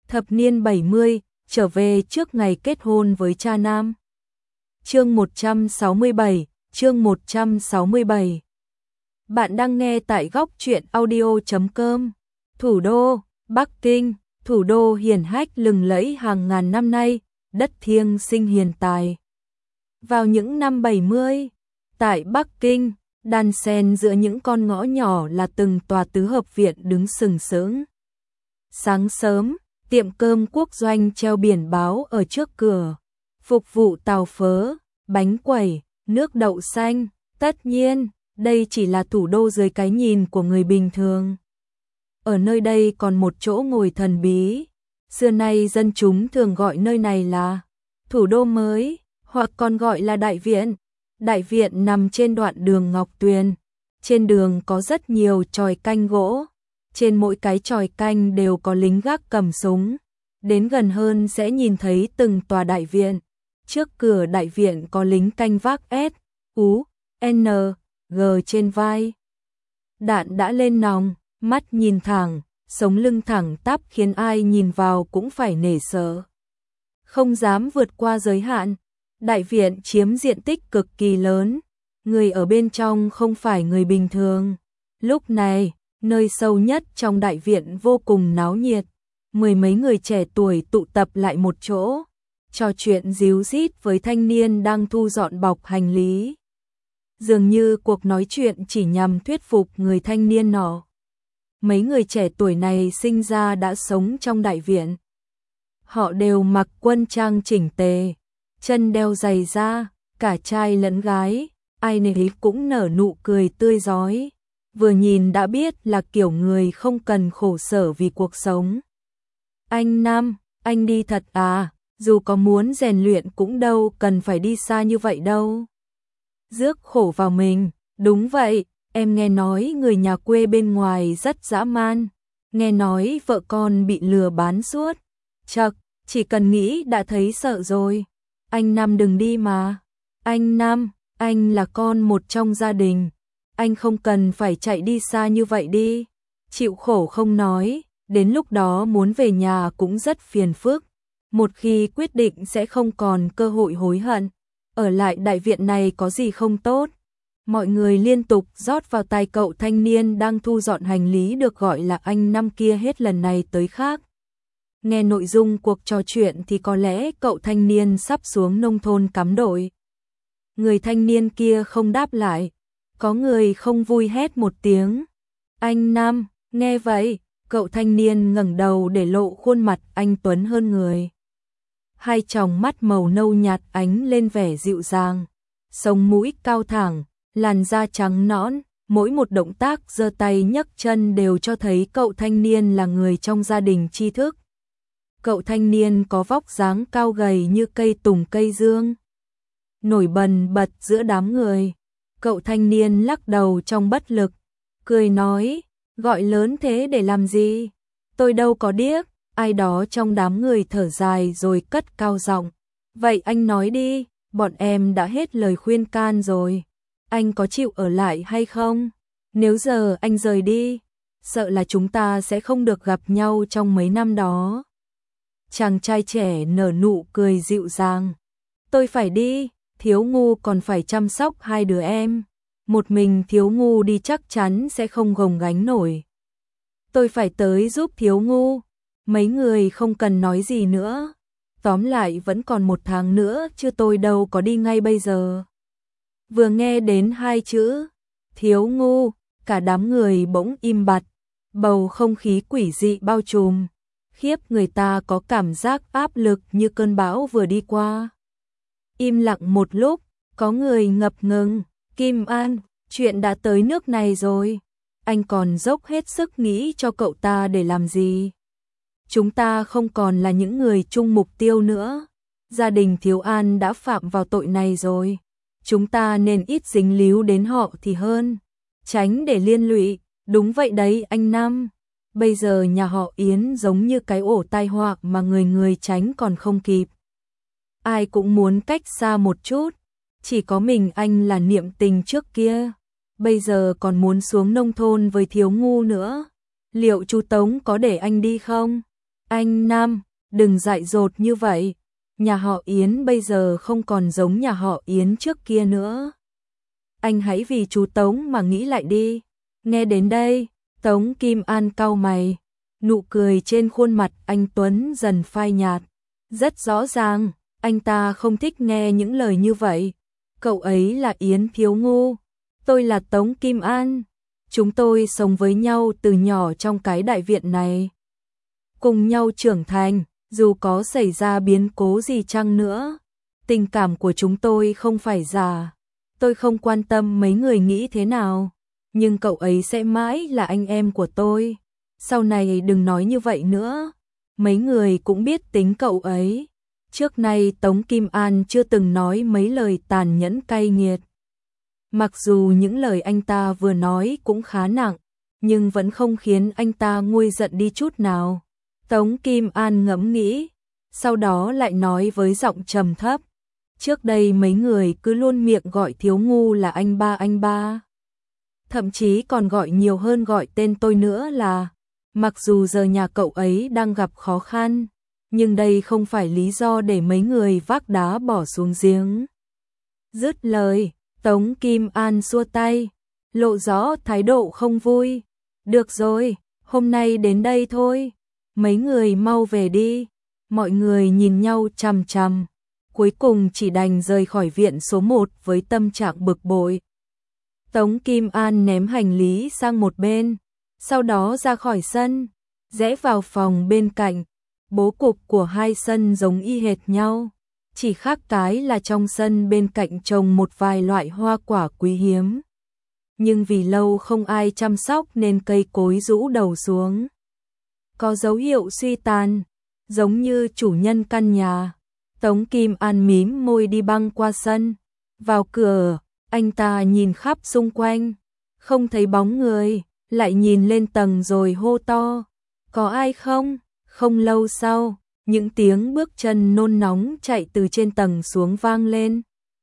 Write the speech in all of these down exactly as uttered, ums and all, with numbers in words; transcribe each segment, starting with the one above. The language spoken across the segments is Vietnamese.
Thập niên bảy mươi, trở về trước ngày kết hôn với cha nam. Chương một trăm sáu mươi bảy, chương một trăm sáu mươi bảy. Bạn đang nghe tại góc truyện audio chấm com. Thủ đô, Bắc Kinh, thủ đô hiển hách lừng lẫy hàng ngàn năm nay, đất thiêng sinh hiền tài. Vào những năm bảy mươi, tại Bắc Kinh, đan xen giữa những con ngõ nhỏ là từng tòa tứ hợp viện đứng sừng sững. Sáng sớm, tiệm cơm Quốc Doanh treo biển báo ở trước cửa, phục vụ tàu phớ, bánh quẩy, nước đậu xanh. Tất nhiên, đây chỉ là thủ đô dưới cái nhìn của người bình thường. Ở nơi đây còn một chỗ ngồi thần bí. Xưa nay dân chúng thường gọi nơi này là thủ đô mới, hoặc còn gọi là đại viện. Đại viện nằm trên đoạn đường Ngọc Tuyền. Trên đường có rất nhiều chòi canh gỗ. Trên mỗi cái chòi canh đều có lính gác cầm súng. Đến gần hơn sẽ nhìn thấy từng tòa đại viện. Trước cửa đại viện có lính canh vác S, U, N, G trên vai. Đạn đã lên nòng, mắt nhìn thẳng, sống lưng thẳng tắp khiến ai nhìn vào cũng phải nể sợ. Không dám vượt qua giới hạn. Đại viện chiếm diện tích cực kỳ lớn. Người ở bên trong không phải người bình thường. Lúc này, nơi sâu nhất trong đại viện vô cùng náo nhiệt. Mười mấy người trẻ tuổi tụ tập lại một chỗ, trò chuyện díu dít với thanh niên đang thu dọn bọc hành lý. Dường như cuộc nói chuyện chỉ nhằm thuyết phục người thanh niên nọ. Mấy người trẻ tuổi này sinh ra đã sống trong đại viện. Họ đều mặc quân trang chỉnh tề, chân đeo giày da, cả trai lẫn gái, ai nấy cũng nở nụ cười tươi rói. Vừa nhìn đã biết là kiểu người không cần khổ sở vì cuộc sống. Anh Nam, anh đi thật à, dù có muốn rèn luyện cũng đâu cần phải đi xa như vậy đâu. Rước khổ vào mình, đúng vậy, em nghe nói người nhà quê bên ngoài rất dã man. Nghe nói vợ con bị lừa bán suốt. Chậc, chỉ cần nghĩ đã thấy sợ rồi. Anh Nam đừng đi mà. Anh Nam, anh là con một trong gia đình. Anh không cần phải chạy đi xa như vậy đi. Chịu khổ không nói, đến lúc đó muốn về nhà cũng rất phiền phức. Một khi quyết định sẽ không còn cơ hội hối hận. Ở lại đại viện này có gì không tốt. Mọi người liên tục rót vào tai cậu thanh niên đang thu dọn hành lý được gọi là anh Năm kia hết lần này tới khác. Nghe nội dung cuộc trò chuyện thì có lẽ cậu thanh niên sắp xuống nông thôn cắm đội. Người thanh niên kia không đáp lại. Có người không vui hét một tiếng. Anh Năm, nghe vậy, cậu thanh niên ngẩng đầu để lộ khuôn mặt anh tuấn hơn người. Hai tròng mắt màu nâu nhạt ánh lên vẻ dịu dàng, sống mũi cao thẳng, làn da trắng nõn, mỗi một động tác giơ tay nhấc chân đều cho thấy cậu thanh niên là người trong gia đình tri thức. Cậu thanh niên có vóc dáng cao gầy như cây tùng cây dương, nổi bần bật giữa đám người. Cậu thanh niên lắc đầu trong bất lực, cười nói, gọi lớn thế để làm gì? Tôi đâu có điếc. Ai đó trong đám người thở dài rồi cất cao giọng. Vậy anh nói đi, bọn em đã hết lời khuyên can rồi. Anh có chịu ở lại hay không? Nếu giờ anh rời đi, sợ là chúng ta sẽ không được gặp nhau trong mấy năm đó. Chàng trai trẻ nở nụ cười dịu dàng. Tôi phải đi, Thiếu Ngu còn phải chăm sóc hai đứa em. Một mình Thiếu Ngu đi chắc chắn sẽ không gồng gánh nổi. Tôi phải tới giúp Thiếu Ngu. Mấy người không cần nói gì nữa. Tóm lại vẫn còn một tháng nữa chứ tôi đâu có đi ngay bây giờ. Vừa nghe đến hai chữ Thiếu Ngu, cả đám người bỗng im bặt. Bầu không khí quỷ dị bao trùm. Khiếp người ta có cảm giác áp lực như cơn bão vừa đi qua. Im lặng một lúc, có người ngập ngừng. Kim An, chuyện đã tới nước này rồi. Anh còn dốc hết sức nghĩ cho cậu ta để làm gì? Chúng ta không còn là những người chung mục tiêu nữa. Gia đình Thiếu An đã phạm vào tội này rồi. Chúng ta nên ít dính líu đến họ thì hơn. Tránh để liên lụy. Đúng vậy đấy anh Năm. Bây giờ nhà họ Yến giống như cái ổ tai họa mà người người tránh còn không kịp. Ai cũng muốn cách xa một chút. Chỉ có mình anh là niệm tình trước kia. Bây giờ còn muốn xuống nông thôn với Thiếu Ngu nữa. Liệu chú Tống có để anh đi không? Anh Nam, đừng dại dột như vậy. Nhà họ Yến bây giờ không còn giống nhà họ Yến trước kia nữa. Anh hãy vì chú Tống mà nghĩ lại đi. Nghe đến đây, Tống Kim An cau mày. Nụ cười trên khuôn mặt anh Tuấn dần phai nhạt. Rất rõ ràng, anh ta không thích nghe những lời như vậy. Cậu ấy là Yến Thiếu Ngu. Tôi là Tống Kim An. Chúng tôi sống với nhau từ nhỏ trong cái đại viện này. Cùng nhau trưởng thành, dù có xảy ra biến cố gì chăng nữa. Tình cảm của chúng tôi không phải giả. Tôi không quan tâm mấy người nghĩ thế nào. Nhưng cậu ấy sẽ mãi là anh em của tôi. Sau này đừng nói như vậy nữa. Mấy người cũng biết tính cậu ấy. Trước nay Tống Kim An chưa từng nói mấy lời tàn nhẫn cay nghiệt. Mặc dù những lời anh ta vừa nói cũng khá nặng, nhưng vẫn không khiến anh ta nguôi giận đi chút nào. Tống Kim An ngẫm nghĩ, sau đó lại nói với giọng trầm thấp. Trước đây mấy người cứ luôn miệng gọi Thiếu Ngu là anh ba anh ba. Thậm chí còn gọi nhiều hơn gọi tên tôi nữa là. Mặc dù giờ nhà cậu ấy đang gặp khó khăn, nhưng đây không phải lý do để mấy người vác đá bỏ xuống giếng. Dứt lời, Tống Kim An xua tay, lộ rõ thái độ không vui. Được rồi, hôm nay đến đây thôi. Mấy người mau về đi. Mọi người nhìn nhau chằm chằm. Cuối cùng chỉ đành rời khỏi viện số một với tâm trạng bực bội. Tống Kim An ném hành lý sang một bên, sau đó ra khỏi sân, rẽ vào phòng bên cạnh. Bố cục của hai sân giống y hệt nhau, chỉ khác cái là trong sân bên cạnh trồng một vài loại hoa quả quý hiếm. Nhưng vì lâu không ai chăm sóc nên cây cối rũ đầu xuống, có dấu hiệu suy tàn, giống như chủ nhân căn nhà. Tống Kim An mím môi đi băng qua sân. Vào cửa, anh ta nhìn khắp xung quanh, không thấy bóng người, lại nhìn lên tầng rồi hô to. Có ai không? Không lâu sau, những tiếng bước chân nôn nóng chạy từ trên tầng xuống vang lên.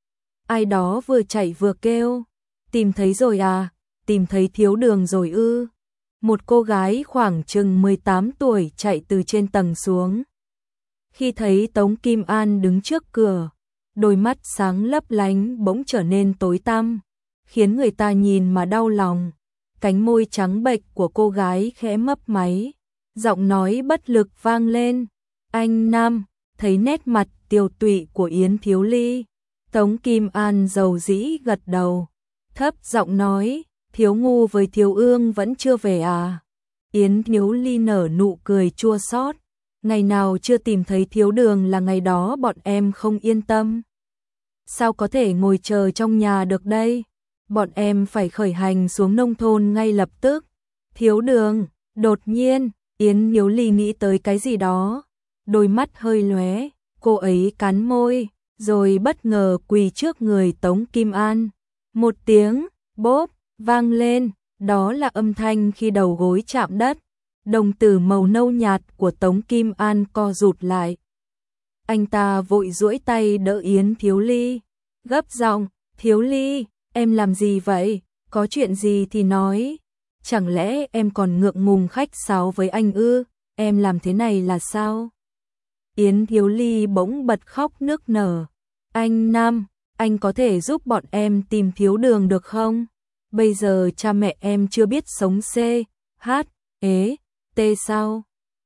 Ai đó vừa chạy vừa kêu. Tìm thấy rồi à? Tìm thấy Thiếu Đường rồi ư? Một cô gái khoảng chừng mười tám tuổi chạy từ trên tầng xuống. Khi thấy Tống Kim An đứng trước cửa, đôi mắt sáng lấp lánh bỗng trở nên tối tăm, khiến người ta nhìn mà đau lòng. Cánh môi trắng bệch của cô gái khẽ mấp máy, giọng nói bất lực vang lên. Anh Nam, thấy nét mặt tiều tụy của Yến Thiếu Ly. Tống Kim An dầu dĩ gật đầu, thấp giọng nói, Thiếu Ngu với Thiếu Ương vẫn chưa về à? Yến Thiếu Ly nở nụ cười chua xót. Ngày nào chưa tìm thấy Thiếu Đường là ngày đó bọn em không yên tâm. Sao có thể ngồi chờ trong nhà được đây? Bọn em phải khởi hành xuống nông thôn ngay lập tức. Thiếu Đường, đột nhiên, Yến Thiếu Ly nghĩ tới cái gì đó. Đôi mắt hơi lóe, cô ấy cắn môi, rồi bất ngờ quỳ trước người Tống Kim An. Một tiếng, bốp, vang lên, đó là âm thanh khi đầu gối chạm đất. Đồng tử màu nâu nhạt của Tống Kim An co rụt lại. Anh ta vội duỗi tay đỡ Yến Thiếu Ly, gấp giọng, Thiếu Ly, em làm gì vậy? Có chuyện gì thì nói. Chẳng lẽ em còn ngượng ngùng khách sáo với anh ư? Em làm thế này là sao? Yến Thiếu Ly bỗng bật khóc nức nở. Anh Nam, anh có thể giúp bọn em tìm Thiếu Đường được không? Bây giờ cha mẹ em chưa biết sống C, H, ế, T sao?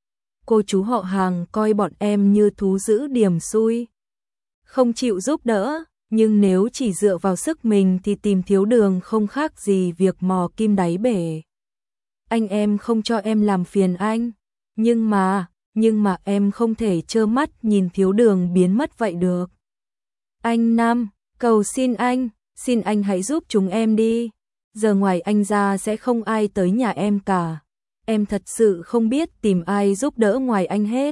Cô chú họ hàng coi bọn em như thú dữ điềm xui, không chịu giúp đỡ, nhưng nếu chỉ dựa vào sức mình thì tìm Thiếu Đường không khác gì việc mò kim đáy bể. Anh em không cho em làm phiền anh, nhưng mà, nhưng mà em không thể trơ mắt nhìn Thiếu Đường biến mất vậy được. Anh Nam, cầu xin anh, xin anh hãy giúp chúng em đi. Giờ ngoài anh ra sẽ không ai tới nhà em cả. Em thật sự không biết tìm ai giúp đỡ ngoài anh hết.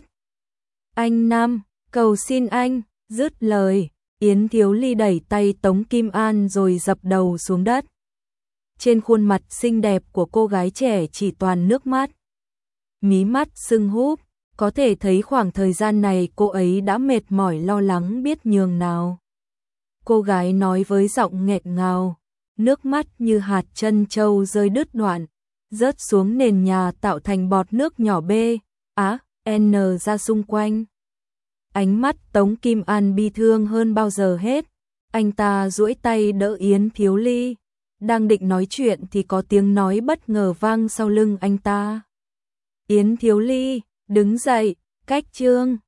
Anh Nam, cầu xin anh. Dứt lời, Yến Thiếu Ly đẩy tay Tống Kim An rồi dập đầu xuống đất. Trên khuôn mặt xinh đẹp của cô gái trẻ chỉ toàn nước mắt. Mí mắt sưng húp, có thể thấy khoảng thời gian này cô ấy đã mệt mỏi lo lắng biết nhường nào. Cô gái nói với giọng nghẹn ngào, nước mắt như hạt trân châu rơi đứt đoạn, rớt xuống nền nhà tạo thành bọt nước nhỏ bê. Á, N ra xung quanh. Ánh mắt Tống Kim An bi thương hơn bao giờ hết. Anh ta duỗi tay đỡ Yến Thiếu Ly. Đang định nói chuyện thì có tiếng nói bất ngờ vang sau lưng anh ta. Yến Thiếu Ly, đứng dậy, cách Trương.